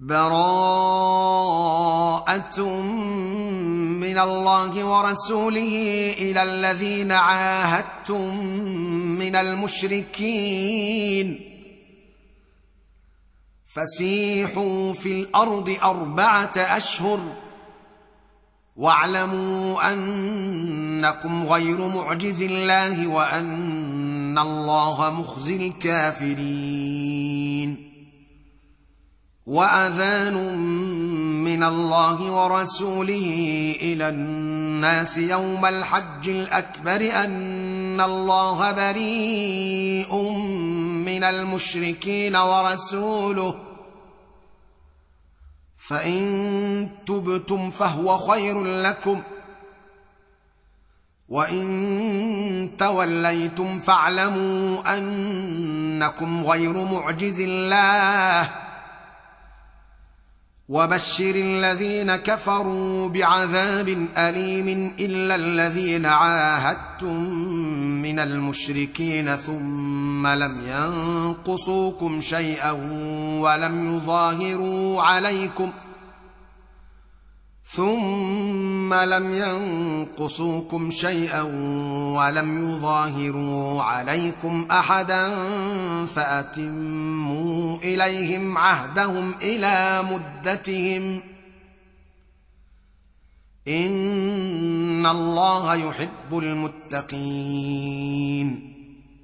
براءة من الله ورسوله إلى الذين عاهدتم من المشركين فسيحوا في الأرض 4 أشهر واعلموا أنكم غير معجز الله وأن الله مخزي الكافرين. وأذان من الله ورسوله إلى الناس يوم الحج الأكبر أن الله بريء من المشركين ورسوله فإن تبتم فهو خير لكم وإن توليتم فاعلموا أنكم غير معجز الله وبشر الذين كفروا بعذاب أليم إلا الذين عاهدتم من المشركين ثم لم ينقصوكم شيئا ولم يظاهروا عليكم أحدا فأتموا إليهم عهدهم إلى مدتهم إن الله يحب المتقين.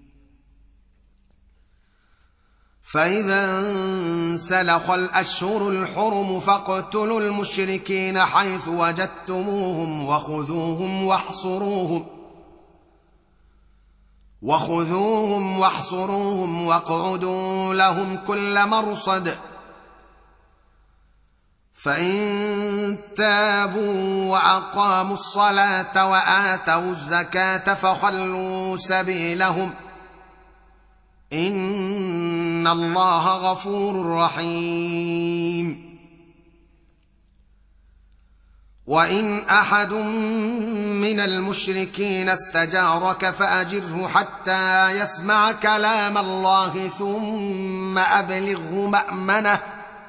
فإذا انسلخ الأشهر الحرم فاقتلوا المشركين حيث وجدتموهم وخذوهم واحصروهم واقعدوا لهم كل مرصد فإن تابوا وأقاموا الصلاة وآتوا الزكاة فخلوا سبيلهم إن الله غفور رحيم. وإن أحد من المشركين استجارك فأجره حتى يسمع كلام الله ثم أبلغه مأمنه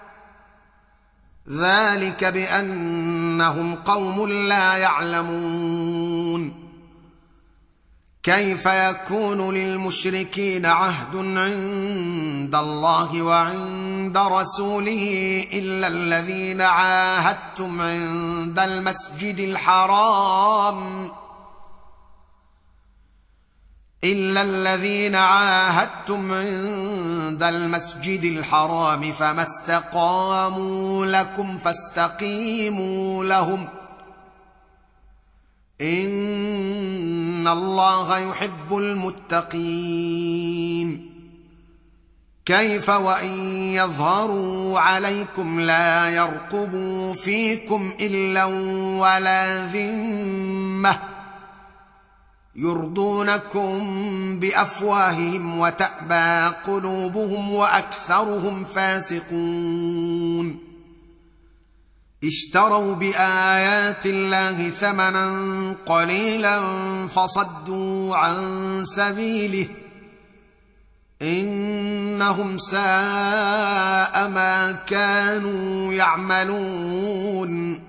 ذلك بأنهم قوم لا يعلمون. كيف يكون للمشركين عهد عند الله وعند رسوله إلا الذين عاهدتم عند المسجد الحرام فما استقاموا لكم فاستقيموا لهم إن الله يحب المتقين. كيف وإن يظهروا عليكم لا يرقبوا فيكم إلا ولا ذمة يرضونكم بأفواههم وتأبى قلوبهم وأكثرهم فاسقون. اشتروا بآيات الله ثمنا قليلا فصدوا عن سبيله إنهم ساء ما كانوا يعملون.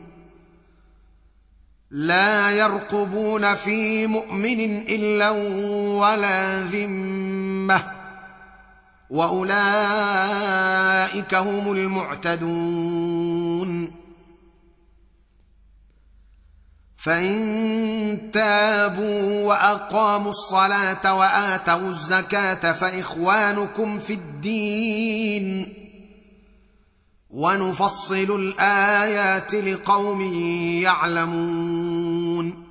لا يرقبون في مؤمن إلا ولا ذمة وأولئك هم المعتدون. فإن تابوا وأقاموا الصلاة وآتوا الزكاة فإخوانكم في الدين ونفصل الآيات لقوم يعلمون.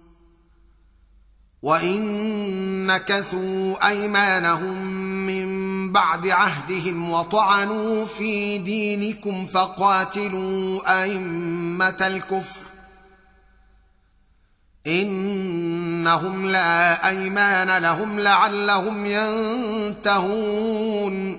وإن نكثوا أيمانهم من بعد عهدهم وطعنوا في دينكم فقاتلوا أئمة الكفر إنهم لا أيمان لهم لعلهم ينتهون.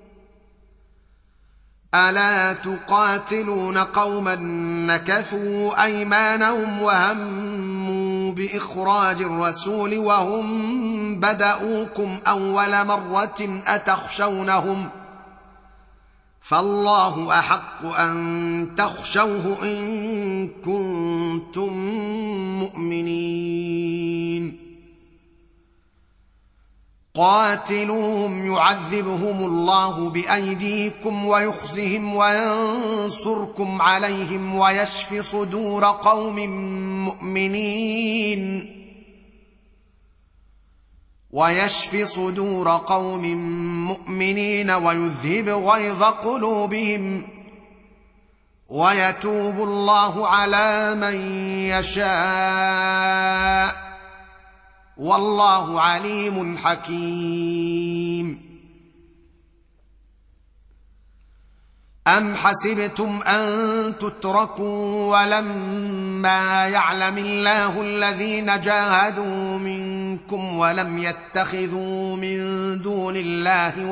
ألا تقاتلون قوما نكثوا أيمانهم وهموا بإخراج الرسول وهم بدؤوكم أول مرة أتخشونهم فالله احق ان تخشوه ان كنتم مؤمنين. قاتلوهم يعذبهم الله بايديكم ويخزهم وينصركم عليهم ويشف صدور قوم مؤمنين ويذهب غيظ قلوبهم ويتوب الله على من يشاء والله عليم حكيم. أم حسبتم أن تتركوا ولما يعلم الله الذين جاهدوا منكم ولم يتخذوا من دون الله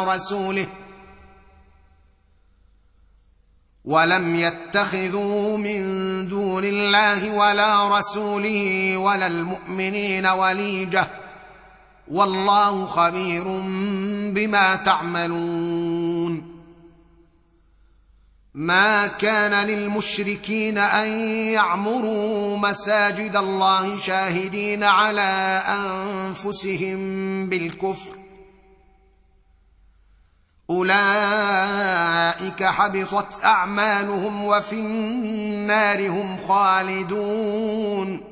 ولا رسوله ولا المؤمنين وليجة والله خبير بما تعملون. ما كان للمشركين أن يعمروا مساجد الله شاهدين على أنفسهم بالكفر أولئك حبطت أعمالهم وفي النار هم خالدون.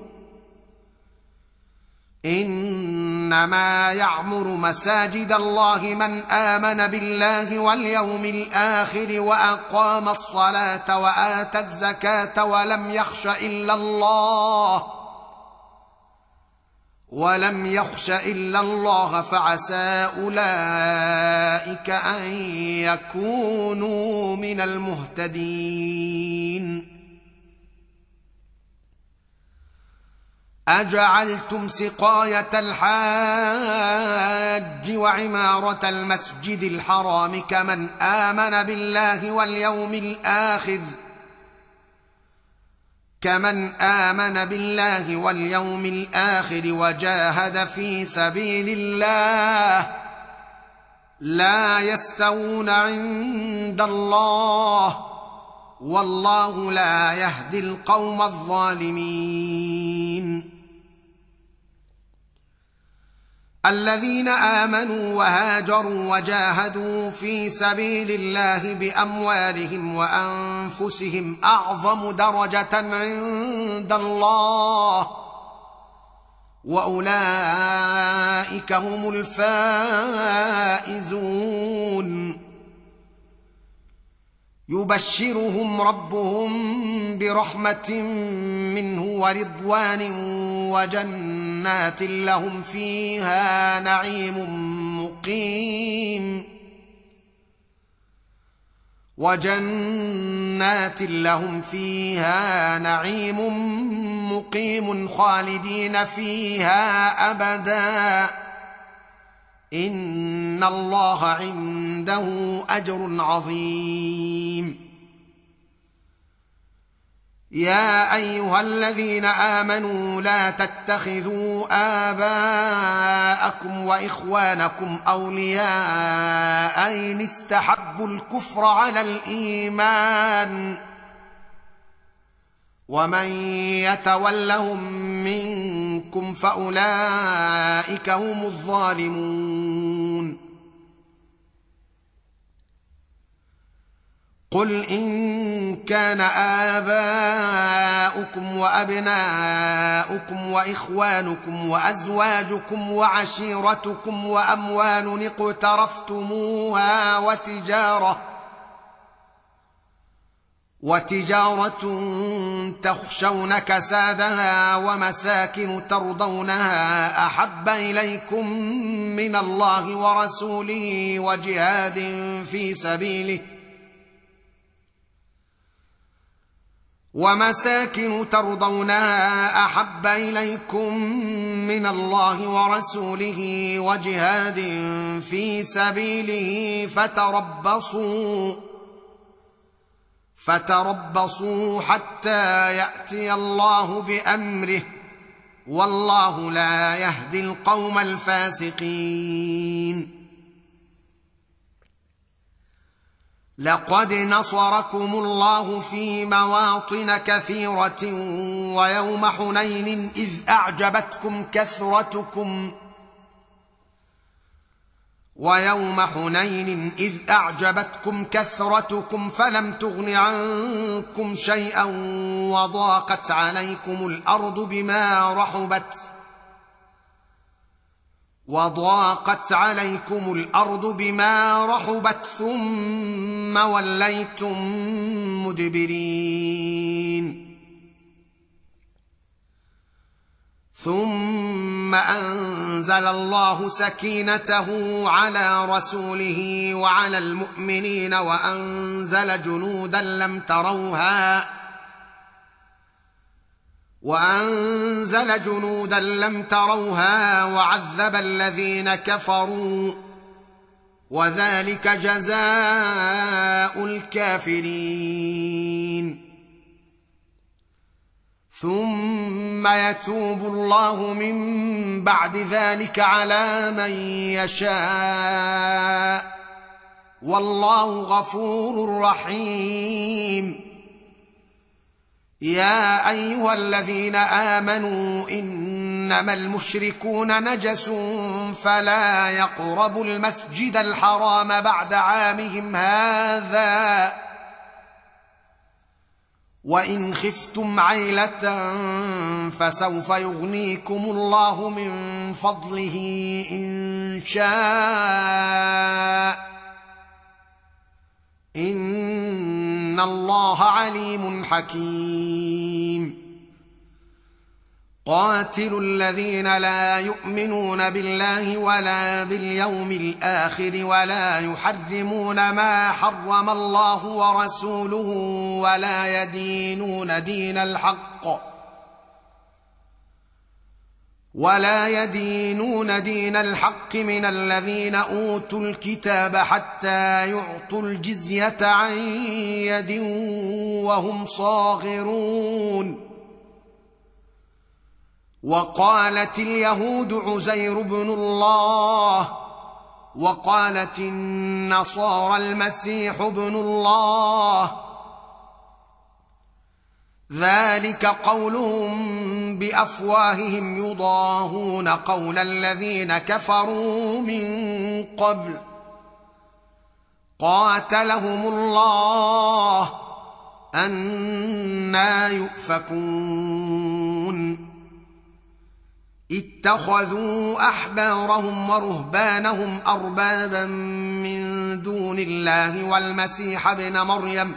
إنما يعمر مساجد الله من آمن بالله واليوم الآخر وأقام الصلاة وآتى الزكاة ولم يخش إلا الله فعسى أولئك أن يكونوا من المهتدين. أجعلتم سقاية الحاج وعمارة المسجد الحرام كمن آمن بالله واليوم الآخر وجاهد في سبيل الله لا يستوون عند الله والله لا يهدي القوم الظالمين. الذين آمنوا وهاجروا وجاهدوا في سبيل الله بأموالهم وأنفسهم أعظم درجة عند الله وأولئك هم الفائزون. يبشرهم ربهم برحمة منه ورضوان وجنات لهم فيها نعيم مقيم خالدين فيها أبدا إن الله عنده أجر عظيم. يا أيها الذين آمنوا لا تتخذوا آباءكم وإخوانكم أولياء إن استحبوا الكفر على الإيمان ومن يتولهم منكم فأولئك هم الظالمون. قل إن كان آباؤكم وأبناؤكم وإخوانكم وأزواجكم وعشيرتكم وأموال اقترفتموها وتجارة تخشون كسادها ومساكن ترضونها أحب إليكم من الله ورسوله وجهاد في سبيله فتربصوا حتى يأتي الله بأمره والله لا يهدي القوم الفاسقين. لقد نصركم الله في مواطن كثيرة ويوم حنين إذ أعجبتكم كثرتكم فلم تغن عنكم شيئا وضاقت عليكم الأرض بما رحبت ثم وليتم مدبرين ثم أنزل الله سكينته على رسوله وعلى المؤمنين وأنزل جنودا لم تروها وعذب الذين كفروا وذلك جزاء الكافرين ثم يتوب الله من بعد ذلك على من يشاء والله غفور رحيم يا أيها الذين آمنوا إنما المشركون نجس فلا يقربوا المسجد الحرام بعد عامهم هذا وإن خفتم عيلة فسوف يغنيكم الله من فضله إن شاء إن الله عليم حكيم قاتلوا الذين لا يؤمنون بالله ولا باليوم الآخر ولا يحرمون ما حرم الله ورسوله ولا يدينون دين الحق من الذين أوتوا الكتاب حتى يعطوا الجزية عن يد وهم صاغرون وقالت اليهود عزير بن الله وقالت النصارى المسيح ابن الله ذلك قولهم بأفواههم يضاهون قول الذين كفروا من قبل قاتلهم الله أنى يؤفكون اتخذوا أحبارهم ورهبانهم أربابا من دون الله والمسيح ابن مريم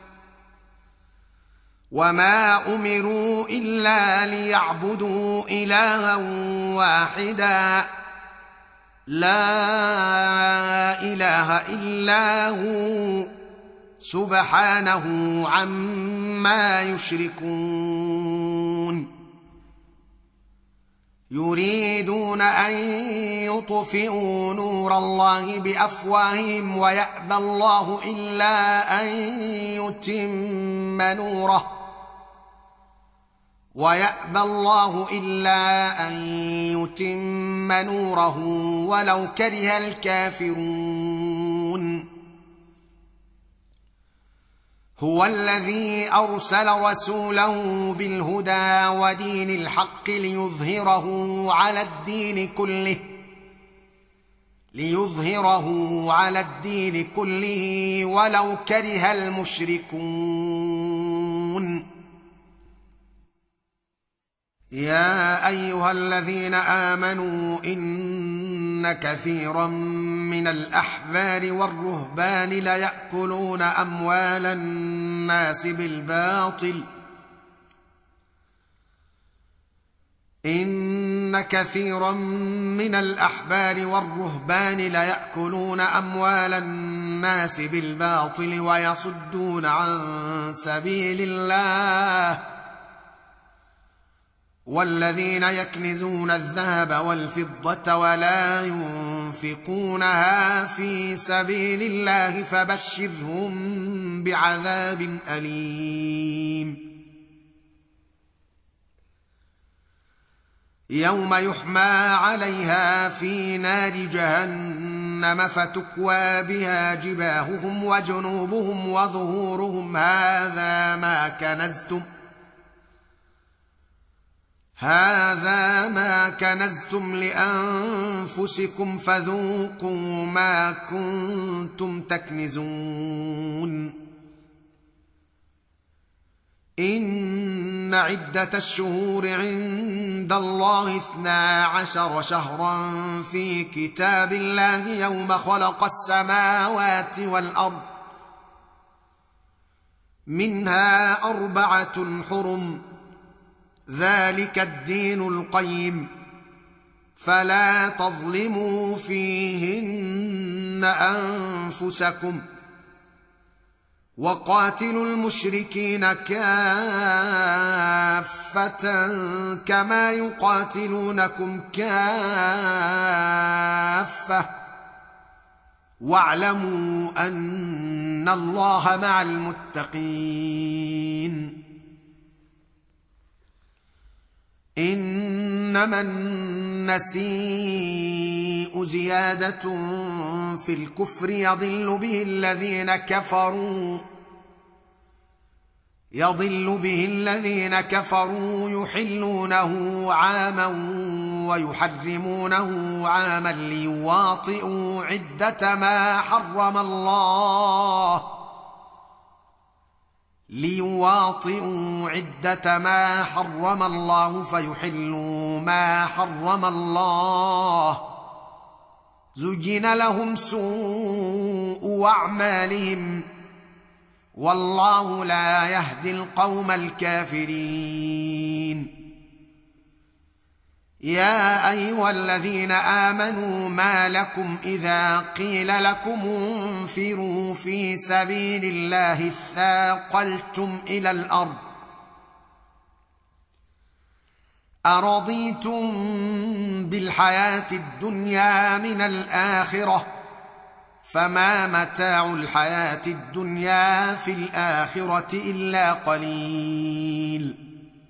وما أمروا إلا ليعبدوا إلها واحدا لا إله إلا هو سبحانه عما يشركون يريدون أن يطفئوا نور الله بأفواههم ويأبى الله إلا أن يتم نوره ولو كره الكافرون هو الذي أرسل رسوله بالهدى ودين الحق ليظهره على الدين كله ولو كره المشركون يا أيها الذين آمنوا إن كثيرا من الأحبار والرهبان ليأكلون أموال الناس بالباطل ويصدون عن سبيل الله والذين يكنزون الذهب والفضة ولا ينفقونها في سبيل الله فبشرهم بعذاب أليم يوم يحمى عليها في نار جهنم جهنم فتكوى بها جباههم وجنوبهم وظهورهم هذا ما كنزتم لأنفسكم فذوقوا ما كنتم تكنزون إن عدة الشهور عند الله 12 شهرا في كتاب الله يوم خلق السماوات والأرض منها 4 حرم ذلك الدين القيم فلا تظلموا فيهن أنفسكم وقاتلوا المشركين كافة كما يقاتلونكم كافة واعلموا أن الله مع المتقين إنما النسيء زيادة في الكفر يضل به الذين كفروا يحلونه عاما ويحرمونه عاما ليواطئوا عدة ما حرم الله فيحلوا ما حرم الله زين لهم سوء أعمالهم والله لا يهدي القوم الكافرين يا أيها الذين آمنوا ما لكم إذا قيل لكم انفروا في سبيل الله اثاقلتم إلى الأرض أرضيتم بالحياة الدنيا من الآخرة فما متاع الحياة الدنيا في الآخرة إلا قليل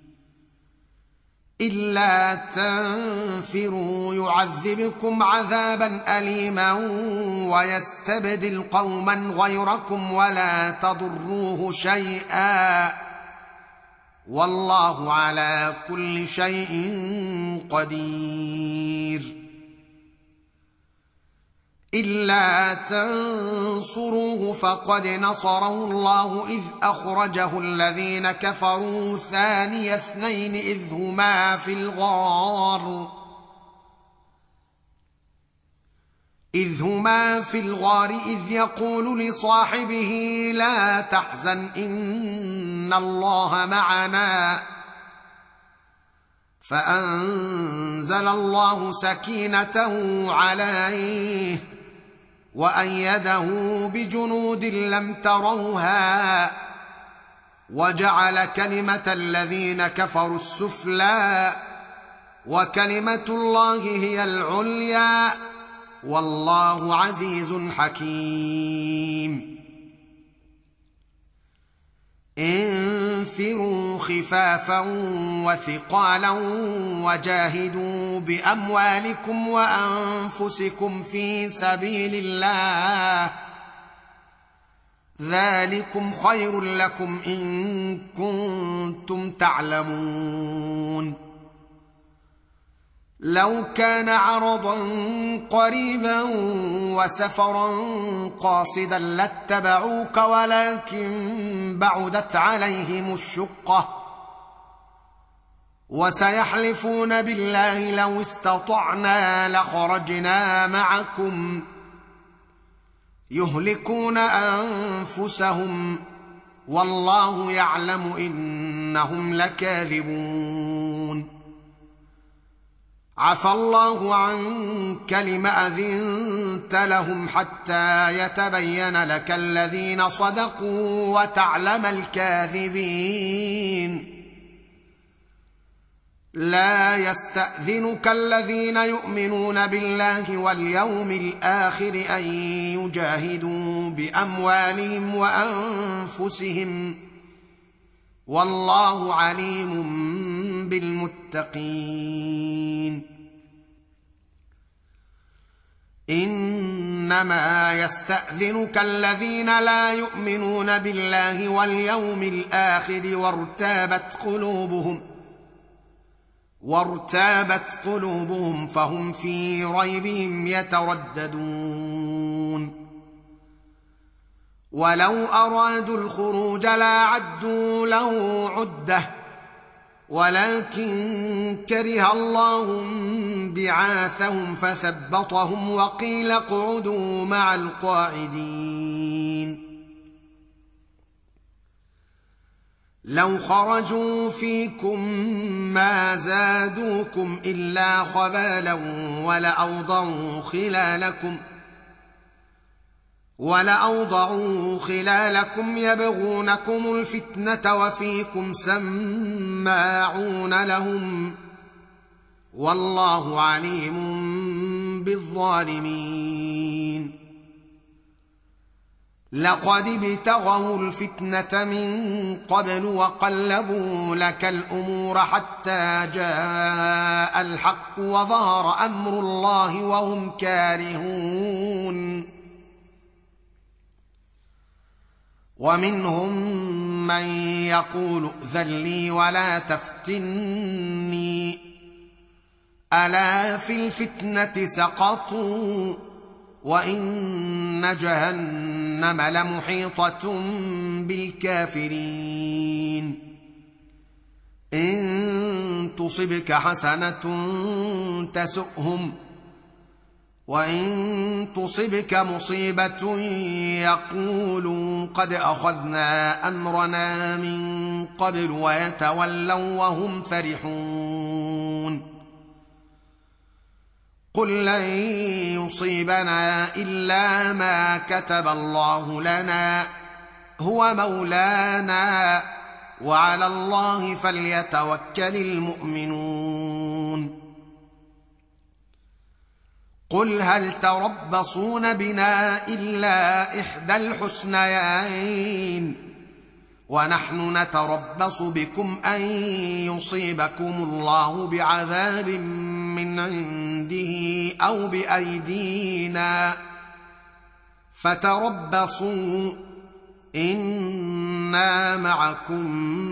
إلا تنفروا يعذبكم عذابا أليما ويستبدل قوما غيركم ولا تضروه شيئا والله على كل شيء قدير إلا تنصروه فقد نصره الله إذ أخرجه الذين كفروا ثاني اثنين إذ هما في الغار إذ يقول لصاحبه لا تحزن إن الله معنا فأنزل الله سكينته عليه وأيده بجنود لم تروها وجعل كلمة الذين كفروا السفلى وكلمة الله هي العليا والله عزيز حكيم انفروا خفافا وثقالا وجاهدوا بأموالكم وأنفسكم في سبيل الله ذلكم خير لكم إن كنتم تعلمون لو كان عرضا قريبا وسفرا قاصدا لاتبعوك ولكن بعدت عليهم الشقة وسيحلفون بالله لو استطعنا لخرجنا معكم يهلكون أنفسهم والله يعلم إنهم لكاذبون عفى الله عنك لم أذنت لهم حتى يتبين لك الذين صدقوا وتعلم الكاذبين لا يستأذنك الذين يؤمنون بالله واليوم الآخر أن يجاهدوا بأموالهم وأنفسهم والله عليم بالمتقين إنما يستأذنك الذين لا يؤمنون بالله واليوم الآخر وارتابت قلوبهم فهم في ريبهم يترددون. ولو أرادوا الخروج لأعدوا له عدة ولكن كره الله بعاثهم فثبطهم وقيل اقعدوا مع القاعدين. لو خرجوا فيكم ما زادوكم إلا خبالا ولأوضعوا خلالكم يبغونكم الفتنة وفيكم سماعون لهم والله عليم بالظالمين. لقد ابتغوا الفتنة من قبل وقلبوا لك الأمور حتى جاء الحق وظهر أمر الله وهم كارهون. ومنهم من يقول ائذن لي ولا تفتني ألا في الفتنة سقطوا وإن جهنم لمحيطة بالكافرين. إن تصبك حسنة تسؤهم وإن تصبك مصيبة يقولوا قد أخذنا أمرنا من قبل ويتولوا وهم فرحون. قل لن يصيبنا إلا ما كتب الله لنا هو مولانا وعلى الله فليتوكل المؤمنون. قل هل تربصون بنا إلا إحدى الحسنيين ونحن نتربص بكم أن يصيبكم الله بعذاب من عنده أو بأيدينا فتربصوا إنا معكم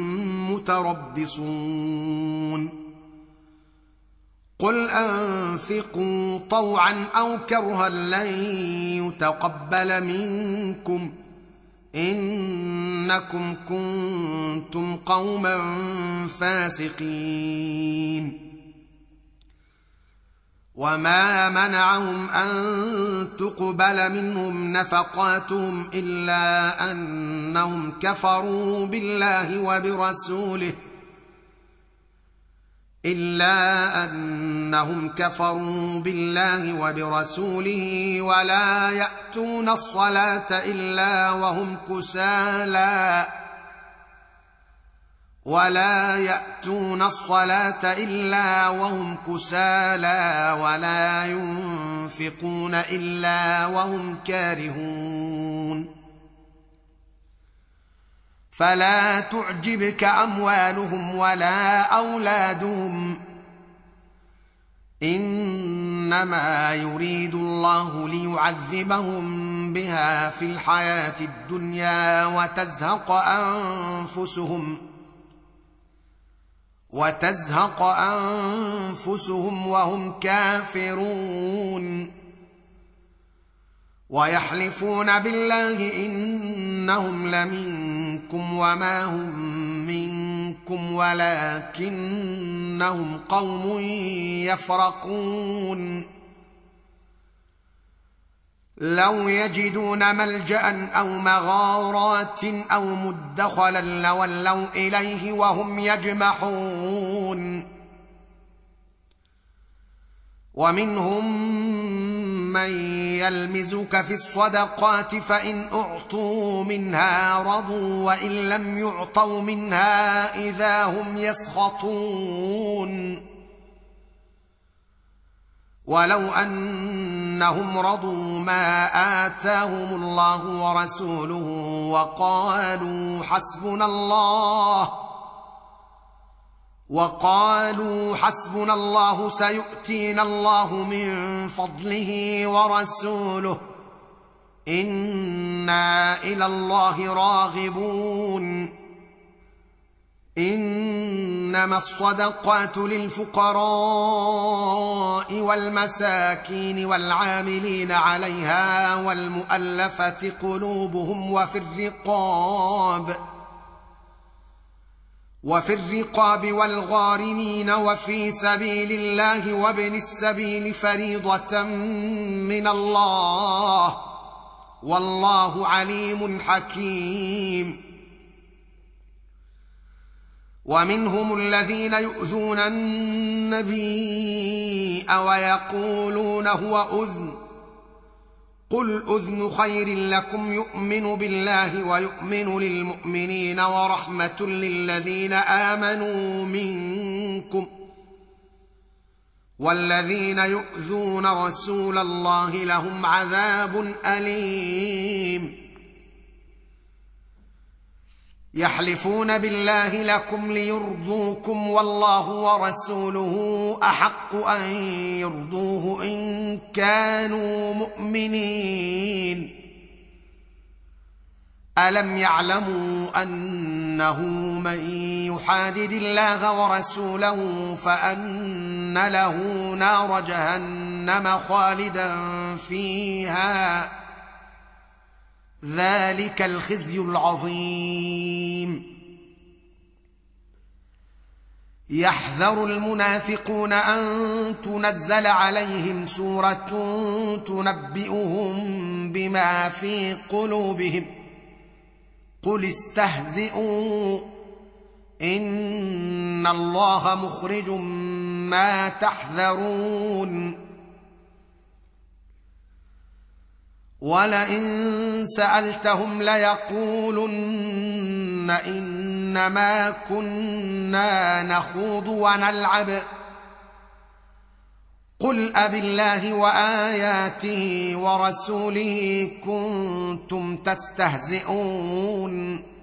متربصون. قل أنفقوا طوعا أو كرها لن يتقبل منكم إنكم كنتم قوما فاسقين. وما منعهم أن تقبل منهم نفقاتهم إلا أنهم كفروا بالله وبرسوله ولا يأتون الصلاة إلا وهم كسالى ولا ينفقون إلا وهم كارهون. فلا تعجبك أموالهم ولا أولادهم إنما يريد الله ليعذبهم بها في الحياة الدنيا وتزهق أنفسهم وهم كافرون. ويحلفون بالله إنهم لمنكم وما هم منكم ولكنهم قوم يفرقون. لو يجدون ملجأ أو مغارات أو مدخلا لولوا إليه وهم يجمحون. ومنهم من يلمزك في الصدقات فإن أعطوا منها رضوا وإن لم يعطوا منها إذا هم يسخطون. ولو أنهم رضوا ما آتاهم الله ورسوله وقالوا حسبنا الله سيؤتينا الله من فضله ورسوله إنا إلى الله راغبون إنما الصدقات للفقراء والمساكين والعاملين عليها والمؤلفة قلوبهم وفي الرقاب والغارمين وفي سبيل الله وابن السبيل فريضة من الله والله عليم حكيم. ومنهم الذين يؤذون النبي ويقولون هو أذن قل أذن خير لكم يؤمن بالله ويؤمن للمؤمنين ورحمة للذين آمنوا منكم والذين يؤذون رسول الله لهم عذاب أليم. يحلفون بالله لكم ليرضوكم والله ورسوله أحق أن يرضوه إن كانوا مؤمنين. ألم يعلموا أنه من يحادد الله ورسوله فأن له نار جهنم خالدا فيها ذلك الخزي العظيم. يحذر المنافقون أن تنزل عليهم سورة تنبئهم بما في قلوبهم قل استهزئوا إن الله مخرج ما تحذرون. ولئن سألتهم ليقولن إنما كنا نخوض ونلعب قل أبالله وآياته ورسوله كنتم تستهزئون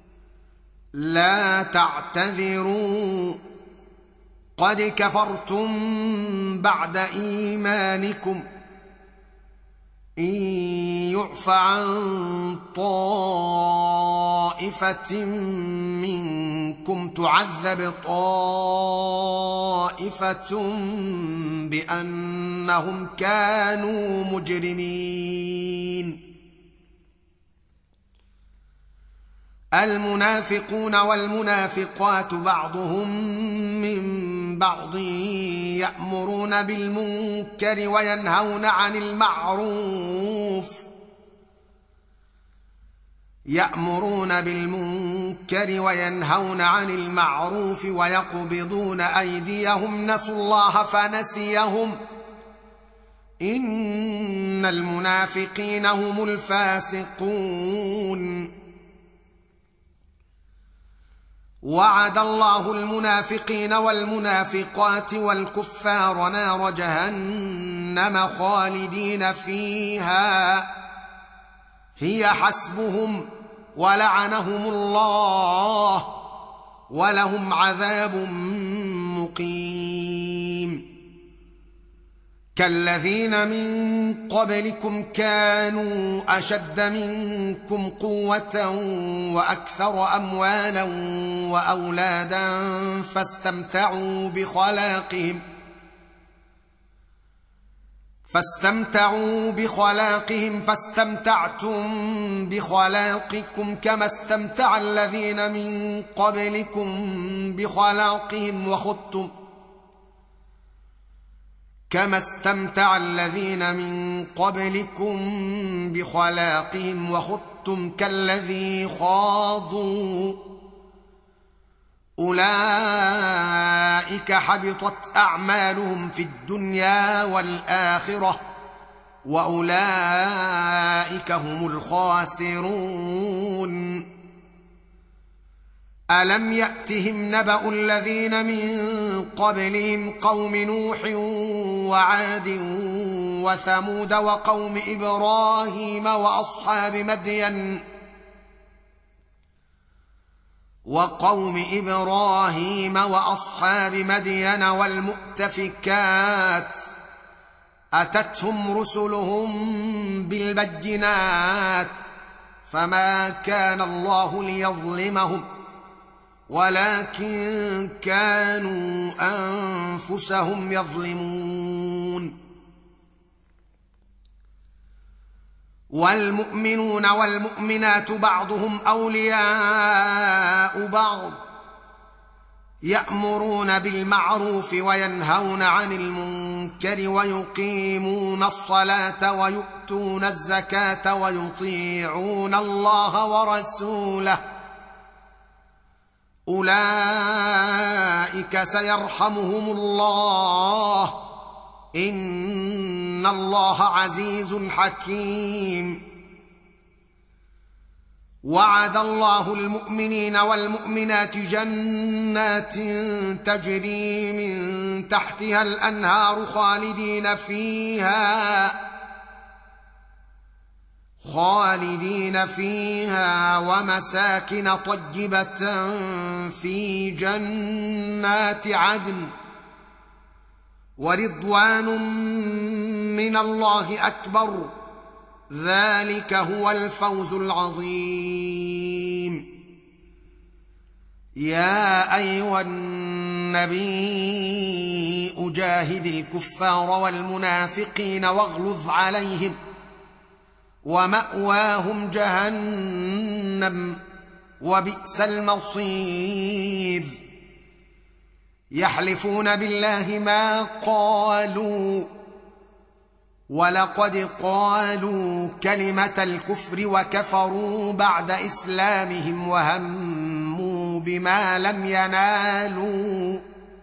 لا تعتذروا قد كفرتم بعد إيمانكم إن يعف عن طائفة منكم تعذب طائفة بأنهم كانوا مجرمين. المنافقون والمنافقات بعضهم من بعض يأمرون بالمنكر وينهون عن المعروف ويقبضون أيديهم نسوا الله فنسيهم إن المنافقين هم الفاسقون. وعد الله المنافقين والمنافقات والكفار نار جهنم خالدين فيها هي حسبهم ولعنهم الله ولهم عذاب مقيم. كالذين من قبلكم كانوا أشد منكم قوة وأكثر أموالا وأولادا فاستمتعوا بخلاقهم فاستمتعتم بخلاقكم كما استمتع الذين من قبلكم بخلاقهم وخضتم كالذي خاضوا أولئك حبطت أعمالهم في الدنيا والآخرة وأولئك هم الخاسرون. ألم يأتهم نبأ الذين من قبلهم قوم نوح وعاد وثمود وقوم وقوم إبراهيم وأصحاب مدين والمؤتفكات أتتهم رسلهم بالبينات فما كان الله ليظلمهم ولكن كانوا أنفسهم يظلمون. والمؤمنون والمؤمنات بعضهم أولياء بعض يأمرون بالمعروف وينهون عن المنكر ويقيمون الصلاة ويؤتون الزكاة ويطيعون الله ورسوله أولئك سيرحمهم الله إن الله عزيز حكيم. وعد الله المؤمنين والمؤمنات جنات تجري من تحتها الأنهار خالدين فيها ومساكن طيبة في جنات عدن ورضوان من الله أكبر ذلك هو الفوز العظيم. يا أيها النبي أجاهد الكفار والمنافقين واغلظ عليهم ومأواهم جهنم وبئس المصير. يحلفون بالله ما قالوا ولقد قالوا كلمة الكفر وكفروا بعد إسلامهم وهموا بما لم ينالوا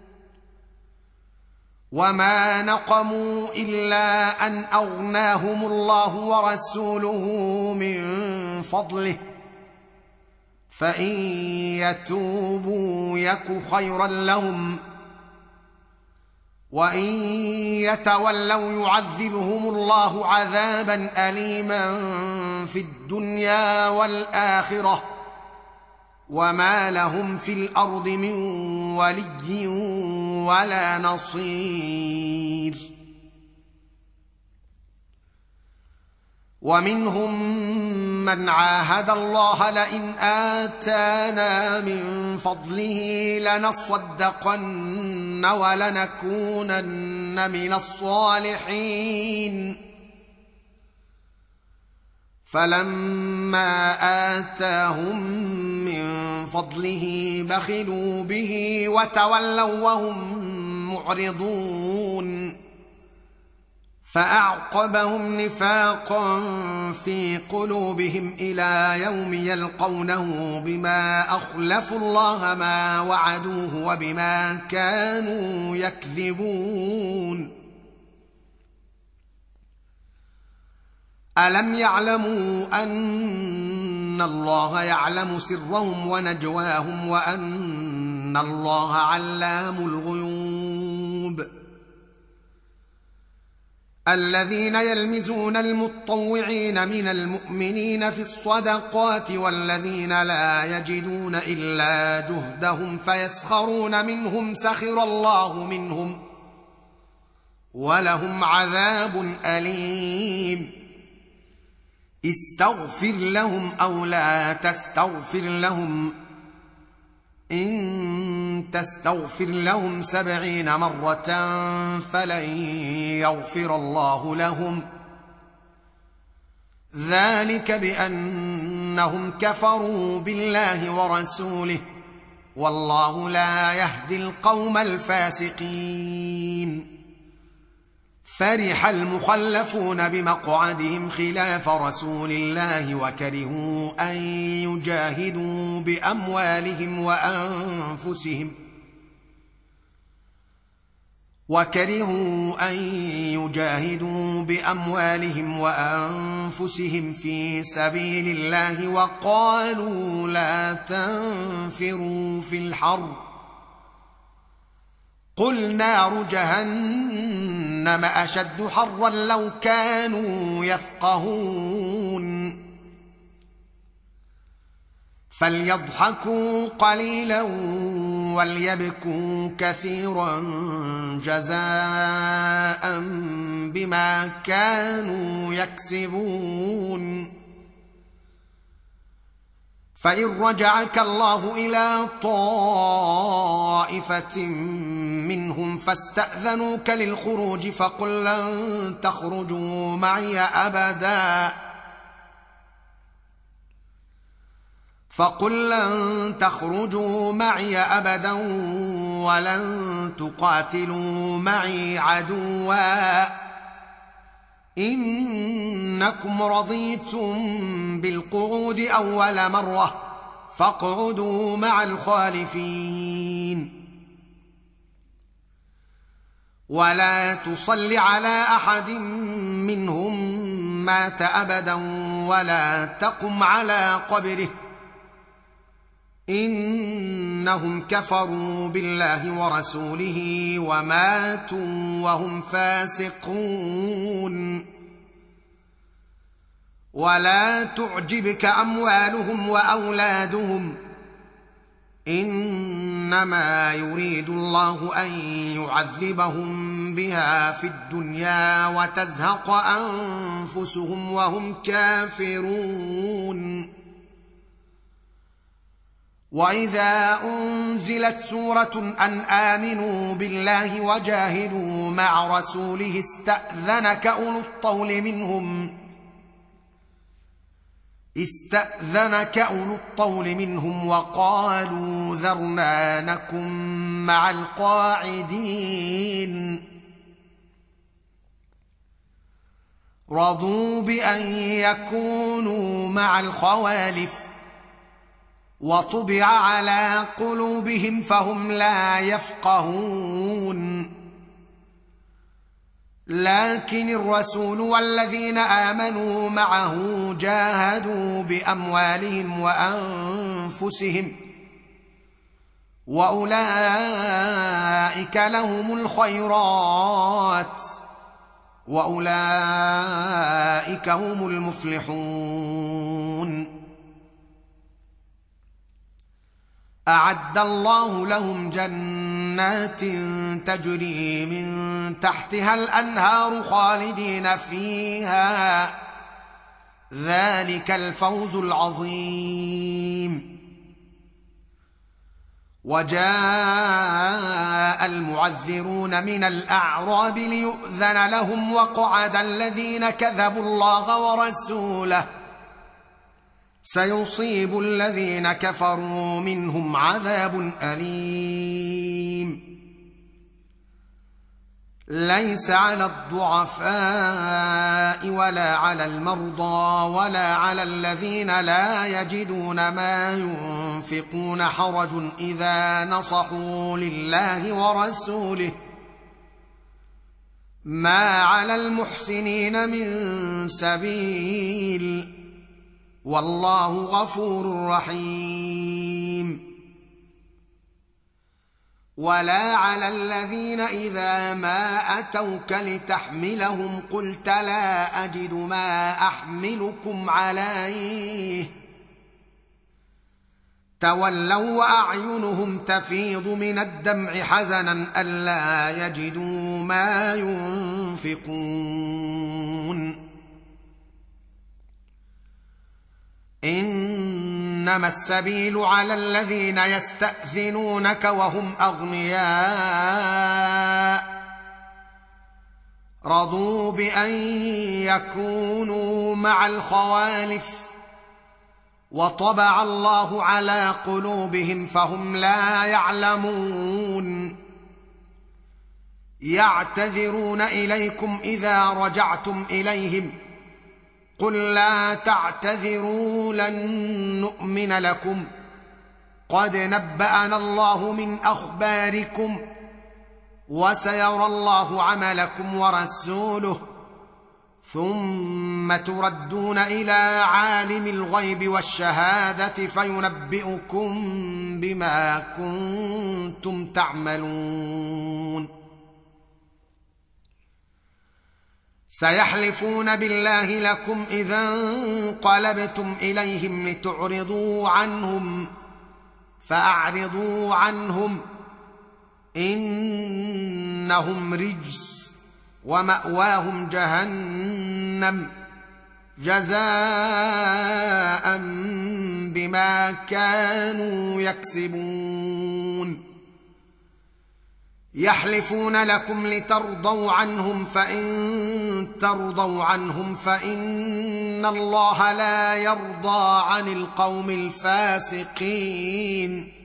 وما نقموا إلا أن أغناهم الله ورسوله من فضله فإن يتوبوا يك خيرا لهم وإن يتولوا يعذبهم الله عذابا أليما في الدنيا والآخرة وما لهم في الأرض من ولي ولا نصير. ومنهم من عاهد الله لئن آتانا من فضله لنصدقن ولنكونن من الصالحين فلما آتاهم من فضله بخلوا به وتولوا وهم معرضون فأعقبهم نفاقا في قلوبهم إلى يوم يلقونه بما أخلفوا الله ما وعدوه وبما كانوا يكذبون. ألم يعلموا أن الله يعلم سرهم ونجواهم وأن الله علام الغيوب. الذين يلمزون المطوعين من المؤمنين في الصدقات والذين لا يجدون إلا جهدهم فيسخرون منهم سخر الله منهم ولهم عذاب أليم. استغفر لهم أو لا تستغفر لهم إن تستغفر لهم 70 مرة فلن يغفر الله لهم ذلك بأنهم كفروا بالله ورسوله والله لا يهدي القوم الفاسقين. فرح المخلفون بمقعدهم خلاف رسول الله وكرهوا أن يجاهدوا بأموالهم وأنفسهم في سبيل الله وقالوا لا تنفروا في الحر قل نار جهنم أشد حرا لو كانوا يفقهون. فليضحكوا قليلا وليبكوا كثيرا جزاء بما كانوا يكسبون. فإن رجعك الله إلى طائفة منهم فاستأذنوك للخروج فقل لن تخرجوا معي أبدا ولن تقاتلوا معي عدوا إنكم رضيتم بالقعود أول مرة فاقعدوا مع الخالفين. ولا تصل على أحد منهم مات أبدا ولا تقم على قبره إنهم كفروا بالله ورسوله وماتوا وهم فاسقون. ولا تعجبك أموالهم وأولادهم إنما يريد الله أن يعذبهم بها في الدنيا وتزهق أنفسهم وهم كافرون. وإذا أنزلت سورة أن آمنوا بالله وجاهدوا مع رسوله استأذنك أولو الطول منهم وقالوا ذرنا نكن مع القاعدين. رضوا بأن يكونوا مع الخوالف وطبع على قلوبهم فهم لا يفقهون. لكن الرسول والذين آمنوا معه جاهدوا بأموالهم وأنفسهم وأولئك لهم الخيرات وأولئك هم المفلحون. أعد الله لهم جنات تجري من تحتها الأنهار خالدين فيها ذلك الفوز العظيم. وجاء المعذرون من الأعراب ليؤذن لهم وقعد الذين كذبوا الله ورسوله سيصيب الذين كفروا منهم عذاب أليم. ليس على الضعفاء ولا على المرضى ولا على الذين لا يجدون ما ينفقون حرج إذا نصحوا لله ورسوله ما على المحسنين من سبيل والله غفور رحيم. ولا على الذين إذا ما أتوك لتحملهم قلت لا أجد ما أحملكم عليه تولوا وأعينهم تفيض من الدمع حزنا ألا يجدوا ما ينفقون. إنما السبيل على الذين يستأذنونك وهم أغنياء رضوا بأن يكونوا مع الخوالف وطبع الله على قلوبهم فهم لا يعلمون. يعتذرون إليكم إذا رجعتم إليهم قل لا تعتذروا لن نؤمن لكم قد نبأنا الله من أخباركم وسيرى الله عملكم ورسوله ثم تردون إلى عالم الغيب والشهادة فينبئكم بما كنتم تعملون. سيحلفون بالله لكم إذا انقلبتم إليهم لتعرضوا عنهم فأعرضوا عنهم إنهم رجس ومأواهم جهنم جزاء بما كانوا يكسبون يحلفون لكم لترضوا عنهم فإن ترضوا عنهم فإن الله لا يرضى عن القوم الفاسقين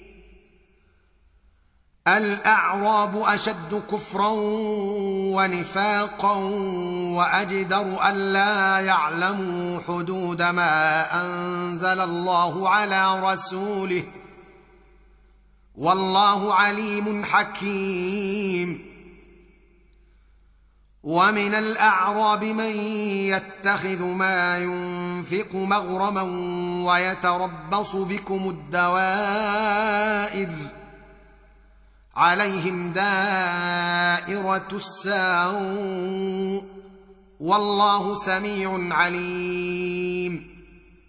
الأعراب أشد كفرا ونفاقا وأجدر ألا يعلموا حدود ما أنزل الله على رسوله والله عليم حكيم ومن الأعراب من يتخذ ما ينفق مغرما ويتربص بكم الدوائر عليهم دائرة السوء والله سميع عليم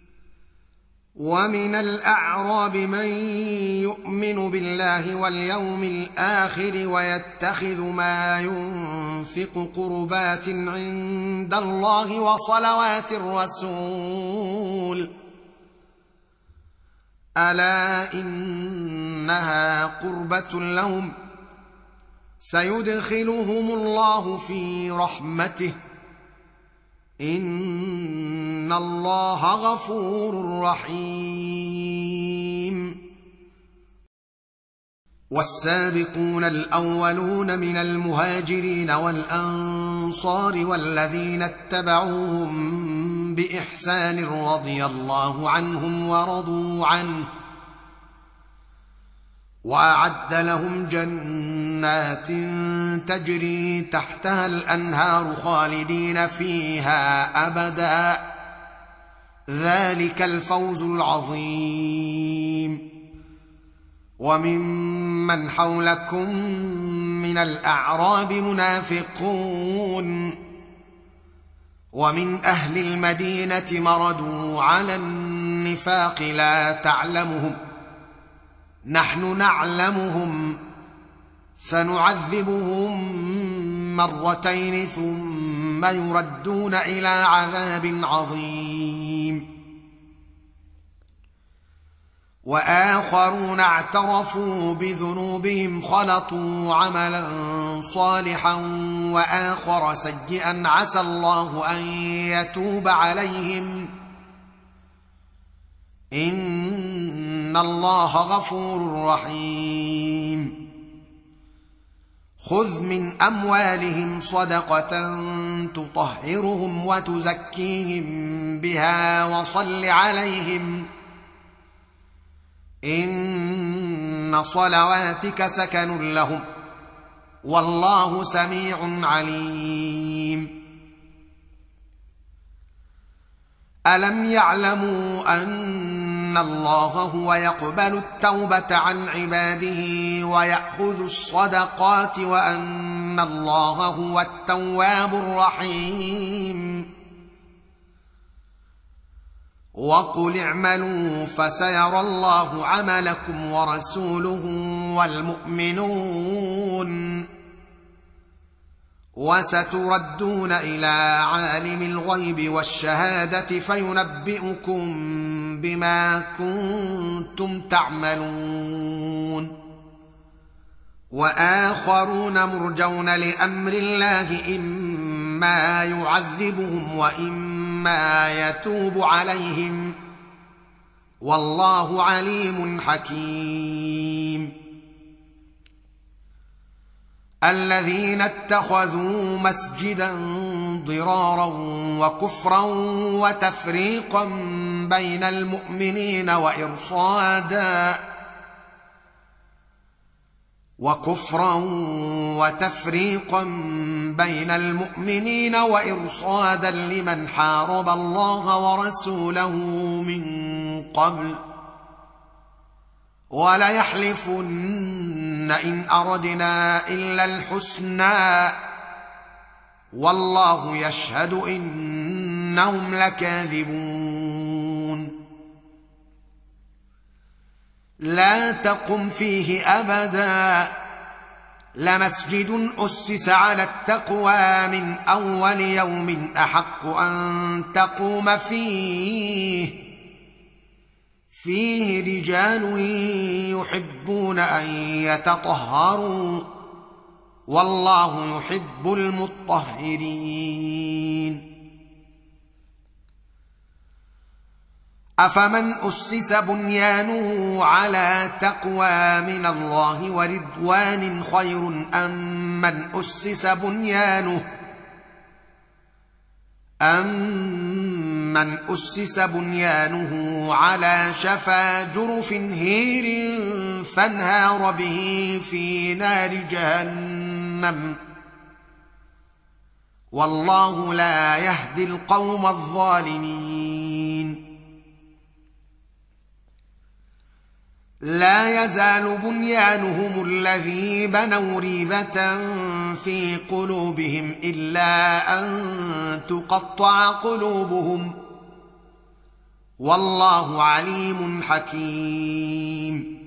ومن الأعراب من يؤمن بالله واليوم الآخر ويتخذ ما ينفق قربات عند الله وصلوات الرسول ألا إنها قربة لهم سيدخلهم الله في رحمته إن الله غفور رحيم والسابقون الأولون من المهاجرين والأنصار والذين اتبعوهم بإحسان رضي الله عنهم ورضوا عنه وأعد لهم جنات تجري تحتها الأنهار خالدين فيها أبدا ذلك الفوز العظيم وممن حولكم من الأعراب منافقون ومن أهل المدينة مردوا على النفاق لا تعلمهم نحن نعلمهم سنعذبهم مرتين ثم يردون إلى عذاب عظيم وآخرون اعترفوا بذنوبهم خلطوا عملا صالحا وآخر سيئا عسى الله أن يتوب عليهم إن الله غفور رحيم خذ من أموالهم صدقة تطهرهم وتزكيهم بها وصل عليهم إن صلواتك سكن لهم والله سميع عليم ألم يعلموا أن الله هو يقبل التوبة عن عباده ويأخذ الصدقات وأن الله هو التواب الرحيم وقل اعملوا فسيرى الله عملكم ورسوله والمؤمنون وستردون إلى عالم الغيب والشهادة فينبئكم بما كنتم تعملون وآخرون مرجون لأمر الله إما يعذبهم وإما يتوب عليهم والله عليم حكيم الذين اتخذوا مسجدا ضرارا وكفرا وتفريقا بين المؤمنين وإرصادا لمن حارب الله ورسوله من قبل وليحلفن إن أردنا إلا الحسنى والله يشهد إنهم لكاذبون لا تقم فيه أبدا لمسجد أسس على التقوى من أول يوم أحق أن تقوم فيه رجال يحبون أن يتطهروا والله يحب المطهرين أفمن أسس بنيانه على تقوى من الله ورضوان خير أم من أسس بنيانه على شفا جرف هير فانهار به في نار جهنم والله لا يهدي القوم الظالمين لا يزال بنيانهم الذي بنوا ريبة في قلوبهم إلا أن تقطع قلوبهم والله عليم حكيم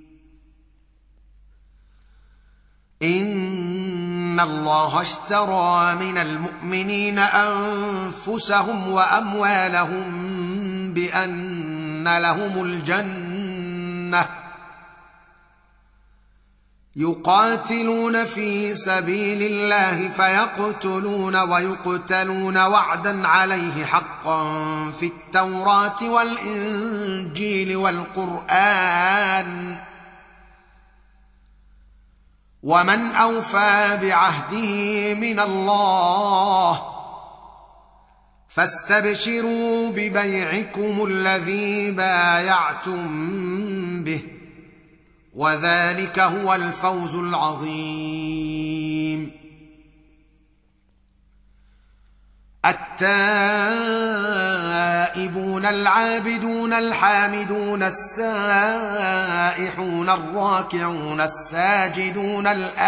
إن الله اشترى من المؤمنين أنفسهم وأموالهم بأن لهم الجنة يقاتلون في سبيل الله فيقتلون ويقتلون وعدا عليه حقا في التوراة والإنجيل والقرآن ومن أوفى بعهده من الله فاستبشروا ببيعكم الذي بايعتم به وذلك هو الفوز العظيم التائبون العابدون الحامدون السائحون الراكعون الساجدون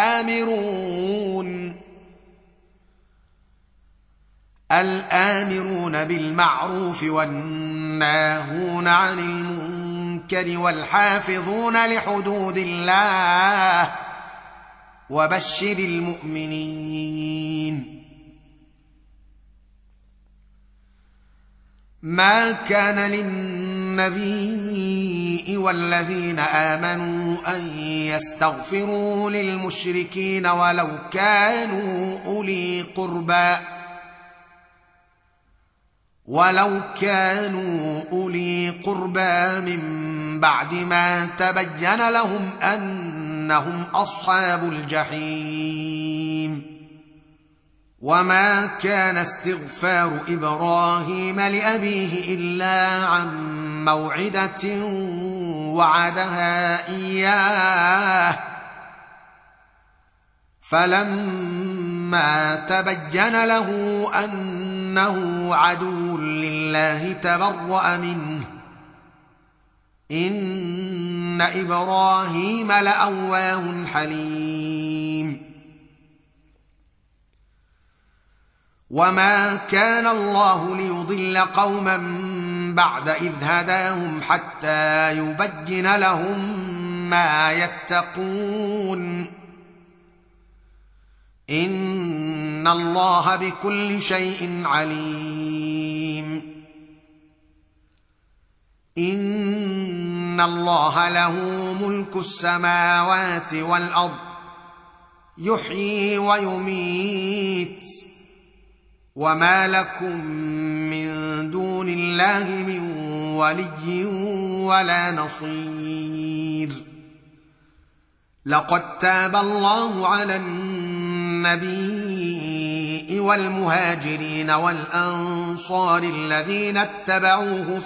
الآمرون بالمعروف والناهون عن المنكر والحافظون لحدود الله وبشر المؤمنين ما كان للنبي والذين آمنوا أن يستغفروا للمشركين ولو كانوا أولي قربى من بعد ما تبين لهم أنهم أصحاب الجحيم وما كان استغفار إبراهيم لأبيه إلا عن موعدة وعدها إياه فلما تبين له أنه عدو لله تبرأ منه إن إبراهيم لأواه حليم وما كان الله ليضل قوما بعد إذ هداهم حتى يبين لهم ما يتقون إن الله بكل شيء عليم إن الله له ملك السماوات والأرض يحيي ويميت وما لكم من دون الله من ولي ولا نصير لقد تاب الله على النبي والمهاجرين والأنصار الذين اتبعوه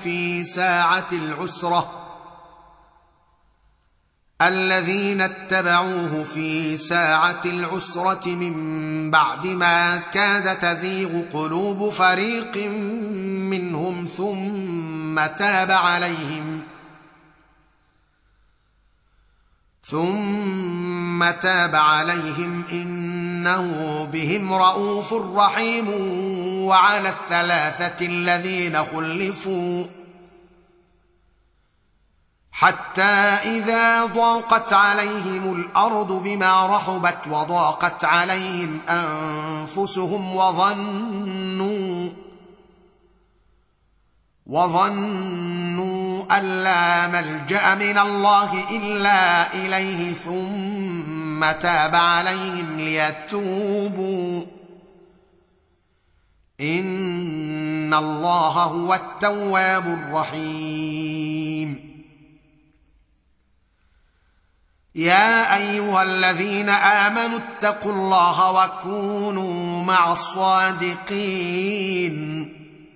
في ساعة العسرة من بعد ما كاد تزيغ قلوب فريق منهم ثم تاب عليهم إنه إنه بهم رءوف رحيم. وعلى الثلاثة الذين خلفوا حتى إذا ضاقت عليهم الأرض بما رحبت وضاقت عليهم أنفسهم وظنوا أن لا ملجأ من الله إلا إليه ثم تاب عليهم ليتوبوا إن الله هو التواب الرحيم. يا أيها الذين آمنوا اتقوا الله وكونوا مع الصادقين.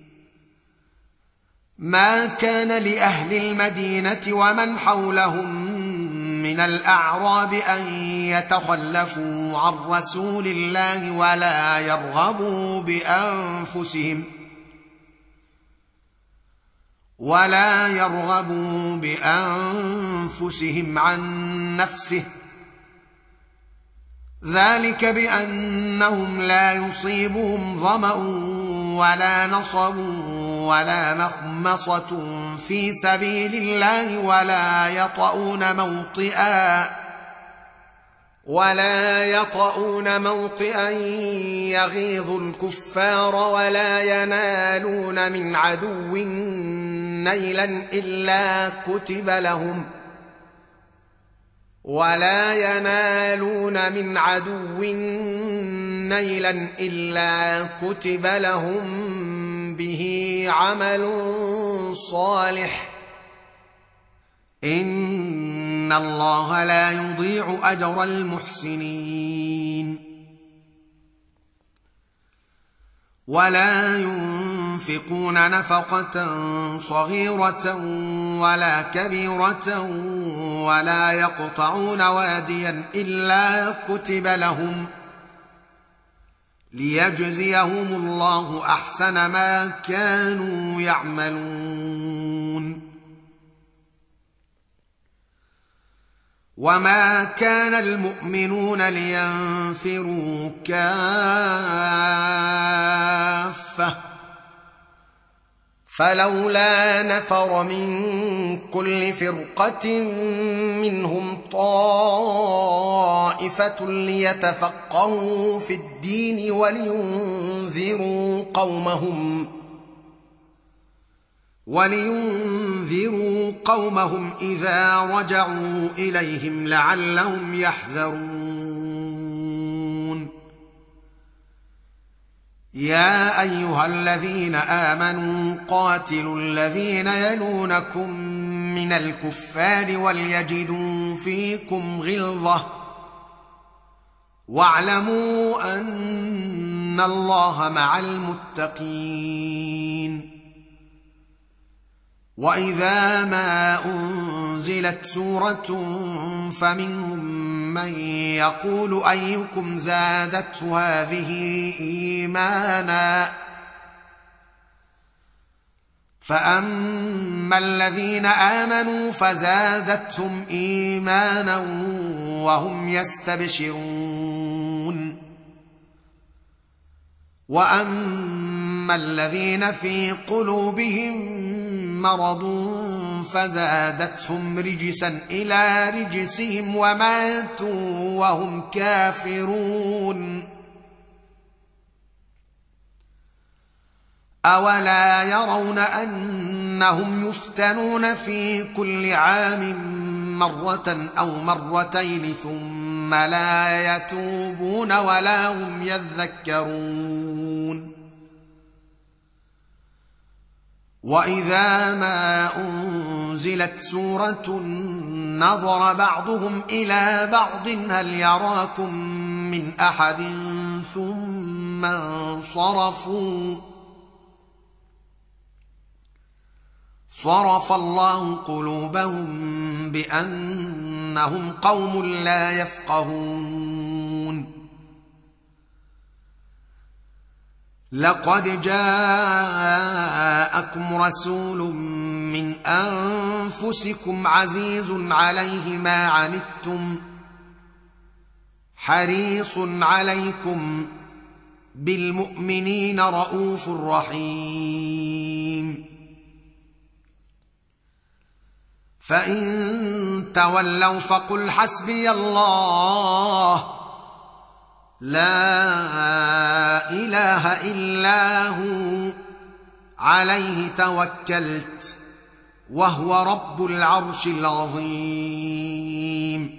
ما كان لأهل المدينة ومن حولهم من الأعراب أن يتخلفوا عن رسول الله ولا يرغبوا بأنفسهم عن نفسه، ذلك بأنهم لا يصيبهم ظمأ ولا نصب ولا مخمصة في سبيل الله ولا يطؤون موطئا يغيظ الكفار ولا ينالون من عدو نيلا إلا كتب لهم به عمل صالح، إن الله لا يضيع أجر المحسنين. ولا ينفقون نفقة صغيرة ولا كبيرة ولا يقطعون واديا إلا كتب لهم ليجزيهم الله أحسن ما كانوا يعملون. وما كان المؤمنون لينفروا كافة، فلولا نفر من كل فرقة منهم طائفة ليتفقهوا في الدين ولينذروا قومهم إذا رجعوا إليهم لعلهم يحذرون. يا أيها الذين آمنوا قاتلوا الذين يلونكم من الكفار وليجدوا فيكم غلظة واعلموا أن الله مع المتقين. وإذا ما أنزلت سورة فمنهم من يقول أيكم زادته هذه إيمانا، فأما الذين آمنوا فزادتهم إيمانا وهم يستبشرون. وأما الذين في قلوبهم مرض فزادتهم رجسا إلى رجسهم وماتوا وهم كافرون. أولا يرون أنهم يفتنون في كل عام مرة أو مرتين ثم لا يتوبون ولا هم يذكرون. وإذا ما أنزلت سورة نظر بعضهم إلى بعض هل يراكم من أحد ثم انصرفوا، صرف الله قلوبهم بأنهم قوم لا يفقهون. لقد جاءكم رسول من أنفسكم عزيز عليه ما عنتم حريص عليكم بالمؤمنين رءوف رحيم. فإن تولوا فقل حسبي الله لا إله إلا هو عليه توكلت وهو رب العرش العظيم.